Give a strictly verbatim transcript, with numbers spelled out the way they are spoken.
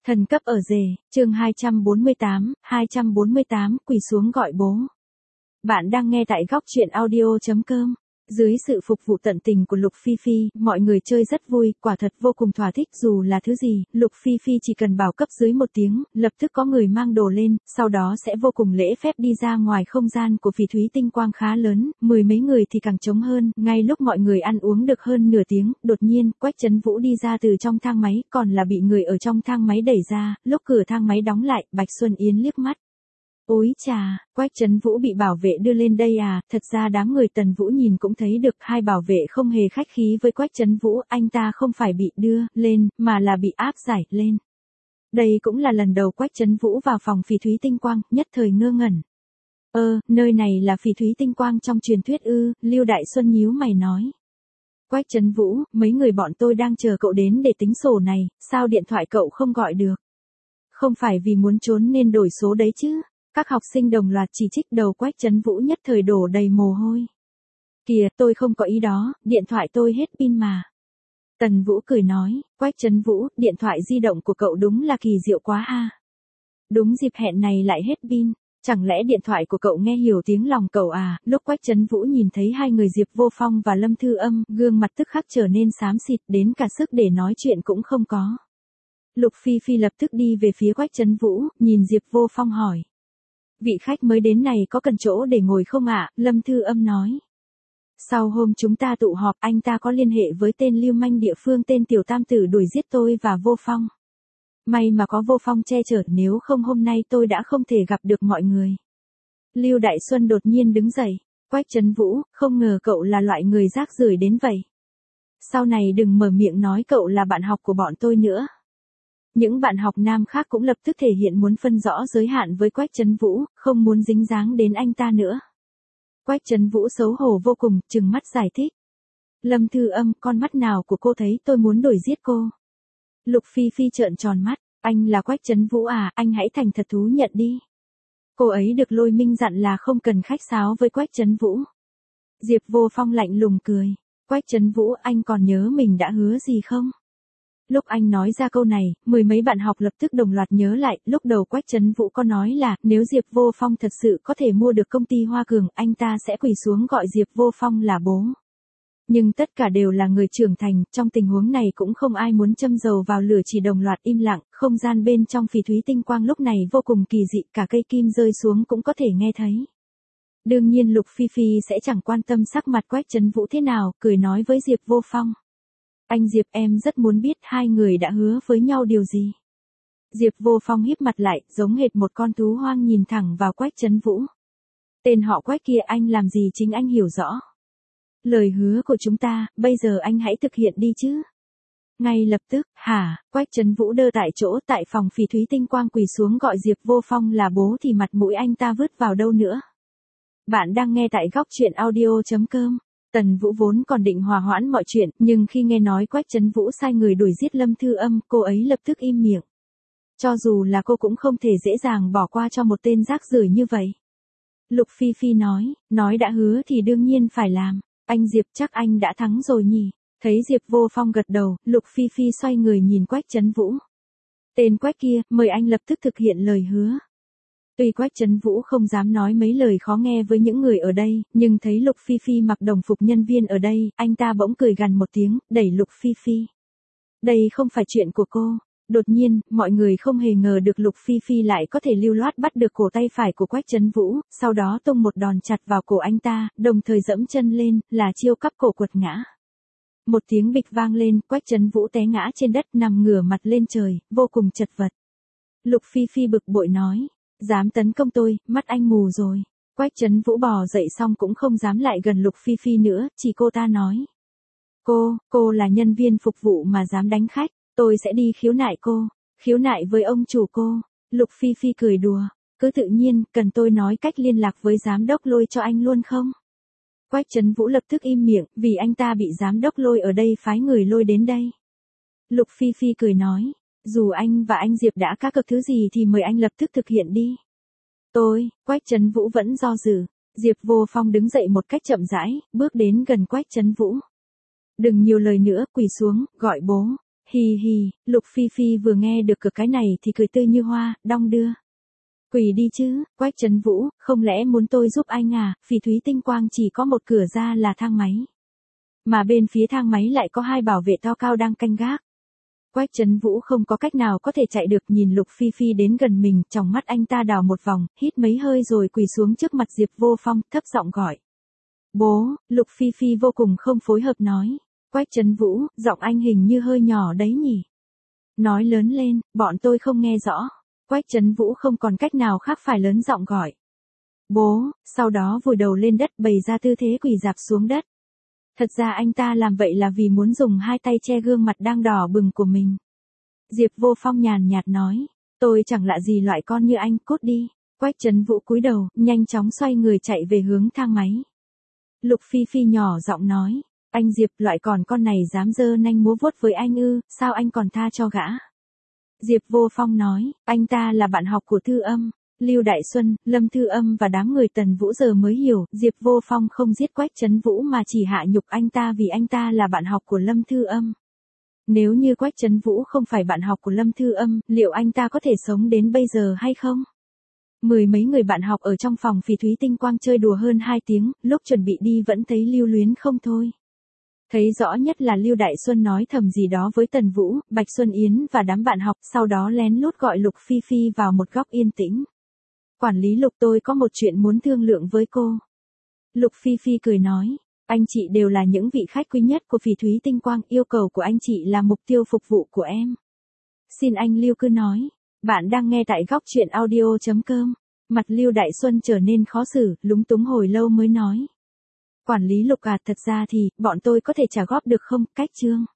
Thần cấp ở rể, chương hai trăm bốn mươi tám, hai trăm bốn mươi tám, quỳ xuống gọi bố. Bạn đang nghe tại góc truyện audio chấm com. Dưới sự phục vụ tận tình của Lục Phi Phi, mọi người chơi rất vui, quả thật vô cùng thỏa thích dù là thứ gì, Lục Phi Phi chỉ cần bảo cấp dưới một tiếng, lập tức có người mang đồ lên, sau đó sẽ vô cùng lễ phép đi ra ngoài không gian của phỉ thúy tinh quang khá lớn, mười mấy người thì càng trống hơn, ngay lúc mọi người ăn uống được hơn nửa tiếng, đột nhiên, Quách Chấn Vũ đi ra từ trong thang máy, còn là bị người ở trong thang máy đẩy ra, lúc cửa thang máy đóng lại, Bạch Xuân Yến liếc mắt. Ôi chà, Quách Chấn Vũ bị bảo vệ đưa lên đây à, thật ra đám người Tần Vũ nhìn cũng thấy được hai bảo vệ không hề khách khí với Quách Chấn Vũ, anh ta không phải bị đưa lên, mà là bị áp giải lên. Đây cũng là lần đầu Quách Chấn Vũ vào phòng phỉ thúy tinh quang, nhất thời ngơ ngẩn. Ơ, nơi này là phỉ thúy tinh quang trong truyền thuyết ư, Lưu Đại Xuân nhíu mày nói. Quách Chấn Vũ, mấy người bọn tôi đang chờ cậu đến để tính sổ này, sao điện thoại cậu không gọi được? Không phải vì muốn trốn nên đổi số đấy chứ? Các học sinh đồng loạt chỉ trích, đầu Quách Chấn Vũ nhất thời đổ đầy mồ hôi. Kìa, tôi không có ý đó, điện thoại tôi hết pin mà. Tần Vũ cười nói, Quách Chấn Vũ, điện thoại di động của cậu đúng là kỳ diệu quá a. Đúng dịp hẹn này lại hết pin, chẳng lẽ điện thoại của cậu nghe hiểu tiếng lòng cậu à? Lúc Quách Chấn Vũ nhìn thấy hai người Diệp Vô Phong và Lâm Thư Âm, gương mặt tức khắc trở nên xám xịt, đến cả sức để nói chuyện cũng không có. Lục Phi Phi lập tức đi về phía Quách Chấn Vũ, nhìn Diệp Vô Phong hỏi. Vị khách mới đến này có cần chỗ để ngồi không ạ? Lâm Thư Âm nói. Sau hôm chúng ta tụ họp, anh ta có liên hệ với tên lưu manh địa phương tên Tiểu Tam Tử đuổi giết tôi và Vô Phong. May mà có Vô Phong che chở, nếu không hôm nay tôi đã không thể gặp được mọi người. Lưu Đại Xuân đột nhiên đứng dậy. Quách Chấn Vũ, không ngờ cậu là loại người rác rưởi đến vậy. Sau này đừng mở miệng nói cậu là bạn học của bọn tôi nữa. Những bạn học nam khác cũng lập tức thể hiện muốn phân rõ giới hạn với Quách Chấn Vũ, không muốn dính dáng đến anh ta nữa. Quách Chấn Vũ xấu hổ vô cùng, trừng mắt giải thích. Lâm Thư Âm, con mắt nào của cô thấy tôi muốn đuổi giết cô? Lục Phi Phi trợn tròn mắt, anh là Quách Chấn Vũ à, anh hãy thành thật thú nhận đi. Cô ấy được Lôi Minh dặn là không cần khách sáo với Quách Chấn Vũ. Diệp Vô Phong lạnh lùng cười. Quách Chấn Vũ, anh còn nhớ mình đã hứa gì không? Lúc anh nói ra câu này, mười mấy bạn học lập tức đồng loạt nhớ lại, lúc đầu Quách Chấn Vũ có nói là, nếu Diệp Vô Phong thật sự có thể mua được công ty Hoa Cường, anh ta sẽ quỳ xuống gọi Diệp Vô Phong là bố. Nhưng tất cả đều là người trưởng thành, trong tình huống này cũng không ai muốn châm dầu vào lửa, chỉ đồng loạt im lặng, không gian bên trong phỉ thúy tinh quang lúc này vô cùng kỳ dị, cả cây kim rơi xuống cũng có thể nghe thấy. Đương nhiên Lục Phi Phi sẽ chẳng quan tâm sắc mặt Quách Chấn Vũ thế nào, cười nói với Diệp Vô Phong. Anh Diệp, em rất muốn biết hai người đã hứa với nhau điều gì. Diệp Vô Phong híp mặt lại, giống hệt một con thú hoang nhìn thẳng vào Quách Chấn Vũ. Tên họ Quách kia anh làm gì chính anh hiểu rõ. Lời hứa của chúng ta, bây giờ anh hãy thực hiện đi chứ. Ngay lập tức, hả, Quách Chấn Vũ đơ tại chỗ, tại phòng phỉ thúy tinh quang quỳ xuống gọi Diệp Vô Phong là bố thì mặt mũi anh ta vứt vào đâu nữa. Bạn đang nghe tại góc truyện audio chấm com. Tần Vũ vốn còn định hòa hoãn mọi chuyện, nhưng khi nghe nói Quách Chấn Vũ sai người đuổi giết Lâm Thư Âm, cô ấy lập tức im miệng. Cho dù là cô cũng không thể dễ dàng bỏ qua cho một tên rác rưởi như vậy. Lục Phi Phi nói, nói đã hứa thì đương nhiên phải làm. Anh Diệp, chắc anh đã thắng rồi nhỉ? Thấy Diệp Vô Phong gật đầu, Lục Phi Phi xoay người nhìn Quách Chấn Vũ. Tên Quách kia, mời anh lập tức thực hiện lời hứa. Tuy Quách Chấn Vũ không dám nói mấy lời khó nghe với những người ở đây, nhưng thấy Lục Phi Phi mặc đồng phục nhân viên ở đây, anh ta bỗng cười gằn một tiếng, đẩy Lục Phi Phi. Đây không phải chuyện của cô. Đột nhiên, mọi người không hề ngờ được Lục Phi Phi lại có thể lưu loát bắt được cổ tay phải của Quách Chấn Vũ, sau đó tung một đòn chặt vào cổ anh ta, đồng thời dẫm chân lên, là chiêu cắp cổ quật ngã. Một tiếng bịch vang lên, Quách Chấn Vũ té ngã trên đất, nằm ngửa mặt lên trời, vô cùng chật vật. Lục Phi Phi bực bội nói. Dám tấn công tôi, mắt anh mù rồi. Quách Chấn Vũ bò dậy xong cũng không dám lại gần Lục Phi Phi nữa, chỉ cô ta nói. Cô, cô là nhân viên phục vụ mà dám đánh khách, tôi sẽ đi khiếu nại cô, khiếu nại với ông chủ cô. Lục Phi Phi cười đùa, cứ tự nhiên, cần tôi nói cách liên lạc với giám đốc Lôi cho anh luôn không? Quách Chấn Vũ lập tức im miệng, vì anh ta bị giám đốc Lôi ở đây phái người lôi đến đây. Lục Phi Phi cười nói. Dù anh và anh Diệp đã cá cược thứ gì thì mời anh lập tức thực hiện đi. Tôi, Quách Chấn Vũ vẫn do dự. Diệp Vô Phong đứng dậy một cách chậm rãi, bước đến gần Quách Chấn Vũ. Đừng nhiều lời nữa, quỳ xuống, gọi bố. Hì hì, Lục Phi Phi vừa nghe được cửa cái này thì cười tươi như hoa, đong đưa. Quỳ đi chứ, Quách Trấn Vũ, không lẽ muốn tôi giúp anh à, Phỉ Thúy Tinh Quang chỉ có một cửa ra là thang máy. Mà bên phía thang máy lại có hai bảo vệ to cao đang canh gác. Quách Trấn Vũ không có cách nào có thể chạy được, nhìn Lục Phi Phi đến gần mình, trong mắt anh ta đảo một vòng, hít mấy hơi rồi quỳ xuống trước mặt Diệp Vô Phong, thấp giọng gọi. Bố, Lục Phi Phi vô cùng không phối hợp nói. Quách Trấn Vũ, giọng anh hình như hơi nhỏ đấy nhỉ. Nói lớn lên, bọn tôi không nghe rõ. Quách Trấn Vũ không còn cách nào khác phải lớn giọng gọi. Bố, sau đó vùi đầu lên đất bày ra tư thế quỳ rạp xuống đất. Thật ra anh ta làm vậy là vì muốn dùng hai tay che gương mặt đang đỏ bừng của mình. Diệp Vô Phong nhàn nhạt nói, tôi chẳng lạ gì loại con như anh, cút đi. Quách Trấn Vũ cúi đầu, nhanh chóng xoay người chạy về hướng thang máy. Lục Phi Phi nhỏ giọng nói, anh Diệp, loại còn con này dám giơ nanh múa vuốt với anh ư, sao anh còn tha cho gã? Diệp Vô Phong nói, anh ta là bạn học của Thư Âm. Lưu Đại Xuân, Lâm Thư Âm và đám người Tần Vũ giờ mới hiểu, Diệp Vô Phong không giết Quách Trấn Vũ mà chỉ hạ nhục anh ta vì anh ta là bạn học của Lâm Thư Âm. Nếu như Quách Trấn Vũ không phải bạn học của Lâm Thư Âm, liệu anh ta có thể sống đến bây giờ hay không? Mười mấy người bạn học ở trong phòng Phỉ Thúy Tinh Quang chơi đùa hơn hai tiếng, lúc chuẩn bị đi vẫn thấy lưu luyến không thôi. Thấy rõ nhất là Lưu Đại Xuân nói thầm gì đó với Tần Vũ, Bạch Xuân Yến và đám bạn học, sau đó lén lút gọi Lục Phi Phi vào một góc yên tĩnh. Quản lý Lục, tôi có một chuyện muốn thương lượng với cô. Lục Phi Phi cười nói, anh chị đều là những vị khách quý nhất của Phỉ Thúy Tinh Quang, yêu cầu của anh chị là mục tiêu phục vụ của em. Xin anh Lưu cứ nói, bạn đang nghe tại góc truyện audio chấm com. Mặt Lưu Đại Xuân trở nên khó xử, lúng túng hồi lâu mới nói. Quản lý Lục à, thật ra thì, bọn tôi có thể trả góp được không, cách chương.